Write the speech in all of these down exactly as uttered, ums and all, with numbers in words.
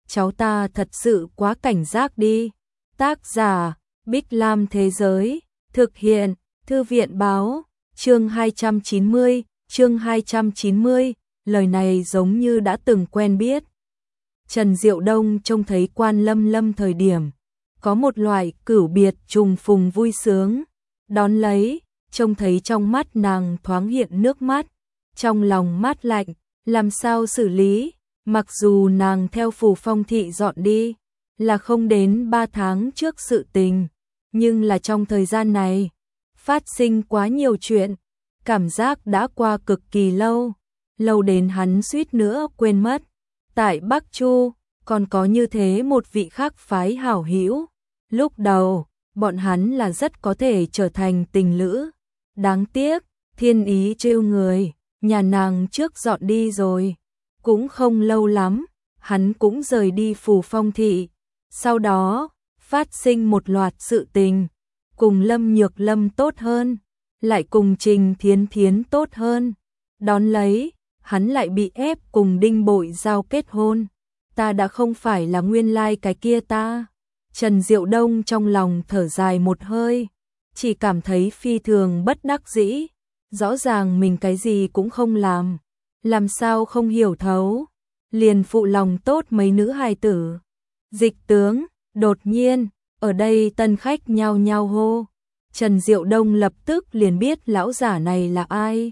cháu ta thật sự quá cảnh giác đi. Tác giả, Bích Lam Thế Giới, thực hiện, Thư viện Báo, chương hai trăm chín mươi, chương hai trăm chín mươi, lời này giống như đã từng quen biết. Trần Diệu Đông trông thấy Quan Lâm Lâm thời điểm, có một loại cửu biệt trùng phùng vui sướng, đón lấy, trông thấy trong mắt nàng thoáng hiện nước mắt, trong lòng mát lạnh, làm sao xử lý, mặc dù nàng theo Phù Phong thị dọn đi, là không đến ba tháng trước sự tình, nhưng là trong thời gian này, phát sinh quá nhiều chuyện, cảm giác đã qua cực kỳ lâu, lâu đến hắn suýt nữa quên mất. Tại Bắc Chu, còn có như thế một vị khác phái hảo hữu, lúc đầu, bọn hắn là rất có thể trở thành tình lữ. Đáng tiếc, thiên ý trêu người, nhà nàng trước dọn đi rồi, cũng không lâu lắm, hắn cũng rời đi Phù Phong thị. Sau đó, phát sinh một loạt sự tình, cùng Lâm Nhược Lâm tốt hơn, lại cùng Trình Thiến Thiến tốt hơn. Đón lấy, hắn lại bị ép cùng Đinh Bội Giao kết hôn. Ta đã không phải là nguyên lai cái kia ta. Trần Diệu Đông trong lòng thở dài một hơi, chỉ cảm thấy phi thường bất đắc dĩ. Rõ ràng mình cái gì cũng không làm, làm sao không hiểu thấu, liền phụ lòng tốt mấy nữ hài tử. Dịch tướng, đột nhiên, ở đây tân khách nhao nhao hô. Trần Diệu Đông lập tức liền biết lão giả này là ai.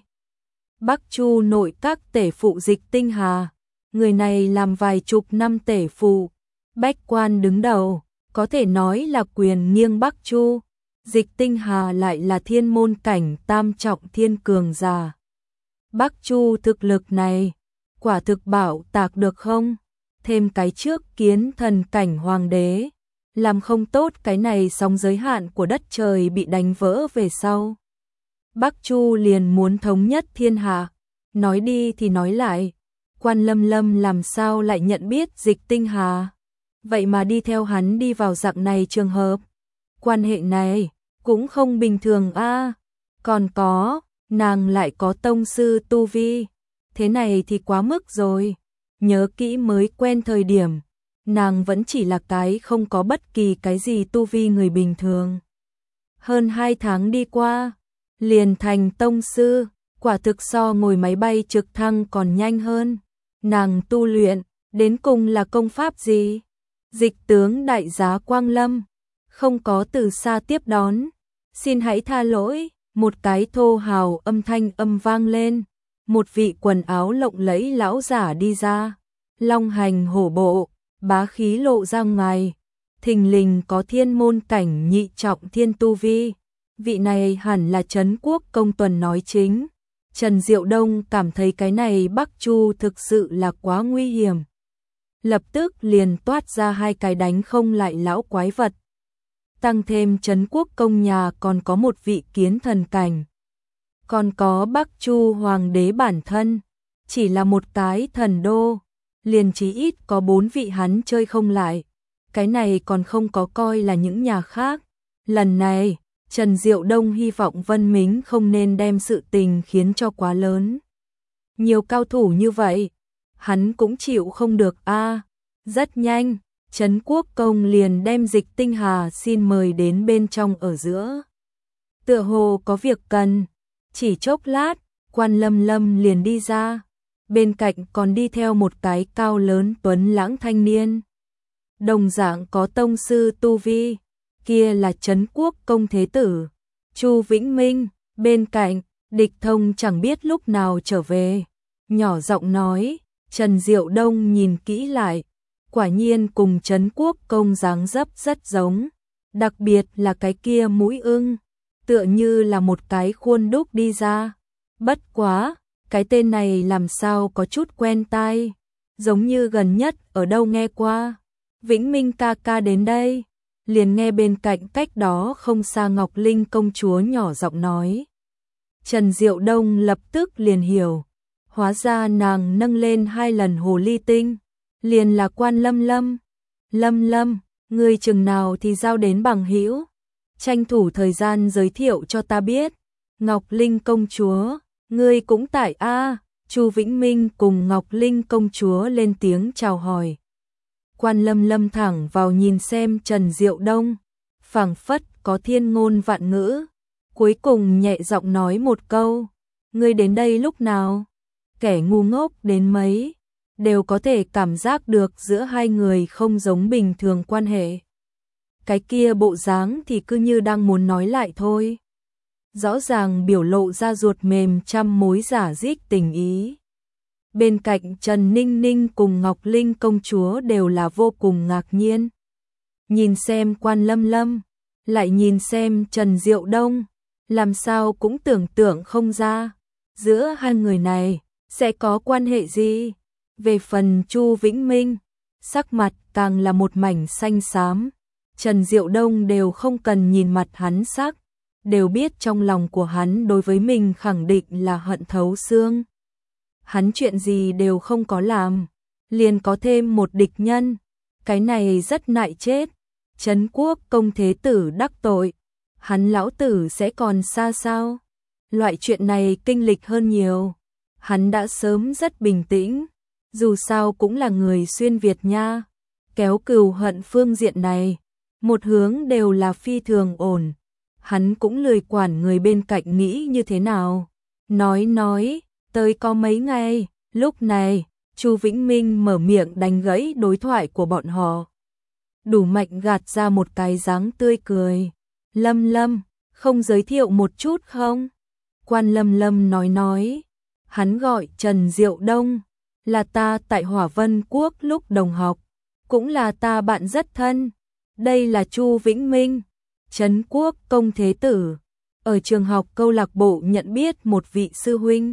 Bắc Chu nội các tể phụ Dịch Tinh Hà, người này làm vài chục năm tể phụ, bách quan đứng đầu, có thể nói là quyền nghiêng Bắc Chu. Dịch Tinh Hà lại là thiên môn cảnh tam trọng thiên cường giả. Bắc Chu thực lực này, quả thực bảo tạc được không? Thêm cái trước kiến thần cảnh hoàng đế, làm không tốt cái này sóng giới hạn của đất trời bị đánh vỡ về sau. Bắc Chu liền muốn thống nhất thiên hạ, nói đi thì nói lại, Quan Lâm Lâm làm sao lại nhận biết Dịch Tinh Hà, vậy mà đi theo hắn đi vào dạng này trường hợp. Quan hệ này cũng không bình thường a, à. Còn có, nàng lại có tông sư tu vi, thế này thì quá mức rồi. Nhớ kỹ mới quen thời điểm, nàng vẫn chỉ là cái không có bất kỳ cái gì tu vi người bình thường. Hơn hai tháng đi qua, liền thành tông sư, quả thực so ngồi máy bay trực thăng còn nhanh hơn. Nàng tu luyện, đến cùng là công pháp gì? Dịch tướng đại giá Quang Lâm, không có từ xa tiếp đón. Xin hãy tha lỗi, một cái thô hào âm thanh âm vang lên. Một vị quần áo lộng lẫy lão giả đi ra, long hành hổ bộ, bá khí lộ ra ngoài, thình lình có thiên môn cảnh nhị trọng thiên tu vi. Vị này hẳn là Trấn Quốc công tuần nói chính. Trần Diệu Đông cảm thấy cái này Bắc Chu thực sự là quá nguy hiểm. Lập tức liền toát ra hai cái đánh không lại lão quái vật. Tăng thêm Trấn Quốc công nhà còn có một vị kiến thần cảnh. Còn có Bắc Chu hoàng đế bản thân, chỉ là một cái thần đô, liền chí ít có bốn vị hắn chơi không lại. Cái này còn không có coi là những nhà khác. Lần này, Trần Diệu Đông hy vọng Vân Mính không nên đem sự tình khiến cho quá lớn. Nhiều cao thủ như vậy, hắn cũng chịu không được a. À, rất nhanh, Trấn Quốc công liền đem Dịch Tinh Hà xin mời đến bên trong ở giữa. Tựa hồ có việc cần. Chỉ chốc lát, Quan Lâm Lâm liền đi ra, bên cạnh còn đi theo một cái cao lớn tuấn lãng thanh niên. Đồng dạng có tông sư tu vi, kia là Trấn Quốc công thế tử, Chu Vĩnh Minh, bên cạnh, Địch Thông chẳng biết lúc nào trở về, nhỏ giọng nói. Trần Diệu Đông nhìn kỹ lại, quả nhiên cùng Trấn Quốc công dáng dấp rất giống, đặc biệt là cái kia mũi ưng, tựa như là một cái khuôn đúc đi ra. Bất quá, cái tên này làm sao có chút quen tai, giống như gần nhất ở đâu nghe qua. Vĩnh Minh ca ca đến đây, liền nghe bên cạnh cách đó không xa Ngọc Linh công chúa nhỏ giọng nói. Trần Diệu Đông lập tức liền hiểu, hóa ra nàng nâng lên hai lần hồ ly tinh, liền là Quan Lâm Lâm. Lâm Lâm, ngươi chừng nào thì giao đến bằng hữu, tranh thủ thời gian giới thiệu cho ta biết. Ngọc Linh công chúa, ngươi cũng tại a? Chu Vĩnh Minh cùng Ngọc Linh công chúa lên tiếng chào hỏi. Quan Lâm Lâm thẳng vào nhìn xem Trần Diệu Đông, phảng phất có thiên ngôn vạn ngữ, cuối cùng nhẹ giọng nói một câu, ngươi đến đây lúc nào? Kẻ ngu ngốc đến mấy, đều có thể cảm giác được giữa hai người không giống bình thường quan hệ. Cái kia bộ dáng thì cứ như đang muốn nói lại thôi. Rõ ràng biểu lộ ra ruột mềm trăm mối giả dích tình ý. Bên cạnh Trần Ninh Ninh cùng Ngọc Linh công chúa đều là vô cùng ngạc nhiên. Nhìn xem Quan Lâm Lâm, lại nhìn xem Trần Diệu Đông, làm sao cũng tưởng tượng không ra, giữa hai người này sẽ có quan hệ gì. Về phần Chu Vĩnh Minh, sắc mặt càng là một mảnh xanh xám. Trần Diệu Đông đều không cần nhìn mặt hắn sắc, đều biết trong lòng của hắn đối với mình khẳng định là hận thấu xương. Hắn chuyện gì đều không có làm, liền có thêm một địch nhân, cái này rất nại chết. Trấn Quốc công thế tử đắc tội, hắn lão tử sẽ còn xa sao? Loại chuyện này kinh lịch hơn nhiều, hắn đã sớm rất bình tĩnh, dù sao cũng là người xuyên Việt nha, kéo cừu hận phương diện này, một hướng đều là phi thường ổn, hắn cũng lười quản người bên cạnh nghĩ như thế nào. Nói nói, tới có mấy ngày, lúc này, Chu Vĩnh Minh mở miệng đánh gãy đối thoại của bọn họ. Đủ mạnh gạt ra một cái dáng tươi cười. Lâm Lâm, không giới thiệu một chút không? Quan Lâm Lâm nói nói, hắn gọi Trần Diệu Đông, là ta tại Hỏa Vân Quốc lúc đồng học, cũng là ta bạn rất thân. Đây là Chu Vĩnh Minh, Trấn Quốc công thế tử, ở trường học câu lạc bộ nhận biết một vị sư huynh.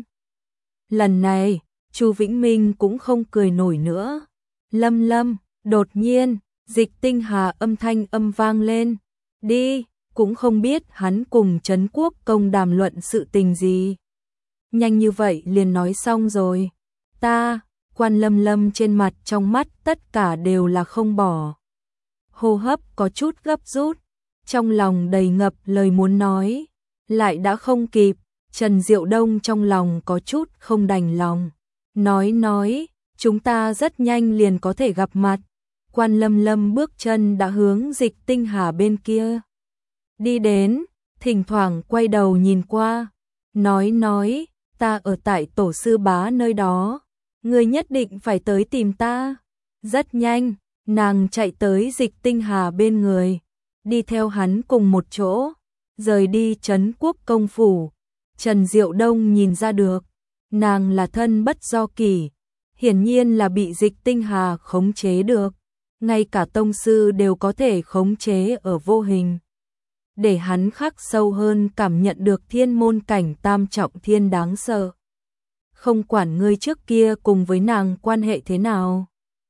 Lần này, Chu Vĩnh Minh cũng không cười nổi nữa. Lâm Lâm, đột nhiên, Dịch Tinh Hà âm thanh âm vang lên, đi, cũng không biết hắn cùng Trấn Quốc công đàm luận sự tình gì. Nhanh như vậy liền nói xong rồi. Ta, Quan Lâm Lâm trên mặt trong mắt tất cả đều là không bỏ. Hô hấp có chút gấp rút, trong lòng đầy ngập lời muốn nói, lại đã không kịp. Trần Diệu Đông trong lòng có chút không đành lòng. Nói nói, chúng ta rất nhanh liền có thể gặp mặt. Quan Lâm Lâm bước chân đã hướng Dịch Tinh Hà bên kia đi đến, thỉnh thoảng quay đầu nhìn qua. Nói nói, ta ở tại tổ sư bá nơi đó, ngươi nhất định phải tới tìm ta. Rất nhanh, nàng chạy tới Dịch Tinh Hà bên người, đi theo hắn cùng một chỗ, rời đi Trấn Quốc công phủ. Trần Diệu Đông nhìn ra được, nàng là thân bất do kỷ, hiển nhiên là bị Dịch Tinh Hà khống chế được, ngay cả tông sư đều có thể khống chế ở vô hình, để hắn khắc sâu hơn cảm nhận được thiên môn cảnh tam trọng thiên đáng sợ. Không quản ngươi trước kia cùng với nàng quan hệ thế nào,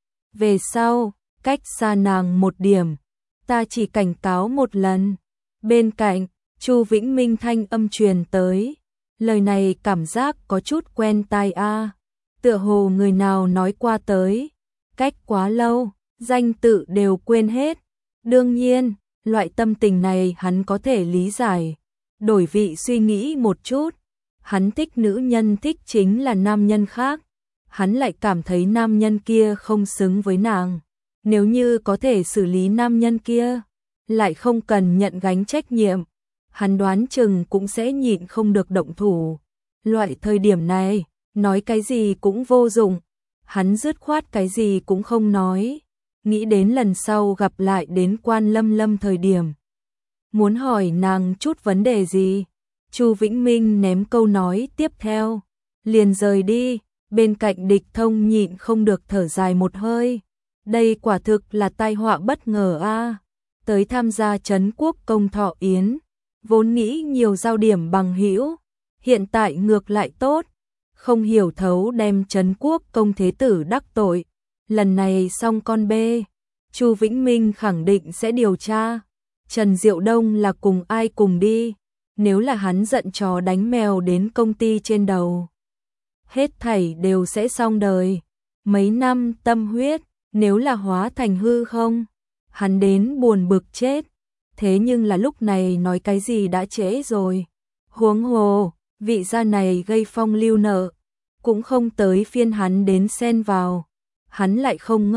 về sau, cách xa nàng một điểm, ta chỉ cảnh cáo một lần. Bên cạnh, Chu Vĩnh Minh thanh âm truyền tới, lời này cảm giác có chút quen tai a, tựa hồ người nào nói qua tới, cách quá lâu, danh tự đều quên hết. Đương nhiên, loại tâm tình này hắn có thể lý giải. Đổi vị suy nghĩ một chút, hắn thích nữ nhân thích chính là nam nhân khác, hắn lại cảm thấy nam nhân kia không xứng với nàng. Nếu như có thể xử lý nam nhân kia, lại không cần nhận gánh trách nhiệm, hắn đoán chừng cũng sẽ nhịn không được động thủ. Loại thời điểm này, nói cái gì cũng vô dụng, hắn dứt khoát cái gì cũng không nói, nghĩ đến lần sau gặp lại đến Quan Lâm Lâm thời điểm. Muốn hỏi nàng chút vấn đề gì, Chu Vĩnh Minh ném câu nói tiếp theo, liền rời đi. Bên cạnh Địch Thông nhịn không được thở dài một hơi, đây quả thực là tai họa bất ngờ a. Tới tham gia Trấn Quốc công thọ yến, vốn nghĩ nhiều giao điểm bằng hữu, hiện tại ngược lại tốt, không hiểu thấu đem Trấn Quốc công thế tử đắc tội. Lần này xong con bê, Chu Vĩnh Minh khẳng định sẽ điều tra. Trần Diệu Đông là cùng ai cùng đi, nếu là hắn giận chó đánh mèo đến công ty trên đầu, hết thảy đều sẽ xong đời. Mấy năm tâm huyết, nếu là hóa thành hư không, hắn đến buồn bực chết. Thế nhưng là lúc này nói cái gì đã trễ rồi. Huống hồ, vị gia này gây phong lưu nợ, cũng không tới phiên hắn đến xen vào. Hắn lại không ngốc,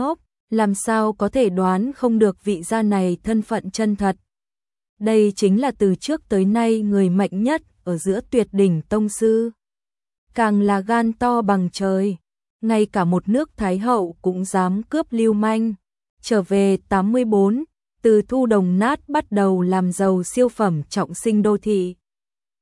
làm sao có thể đoán không được vị gia này thân phận chân thật. Đây chính là từ trước tới nay người mạnh nhất ở giữa tuyệt đỉnh tông sư. Càng là gan to bằng trời, ngay cả một nước Thái Hậu cũng dám cướp lưu manh. Trở về tám mươi bốn, từ thu đồng nát bắt đầu làm giàu siêu phẩm trọng sinh đô thị.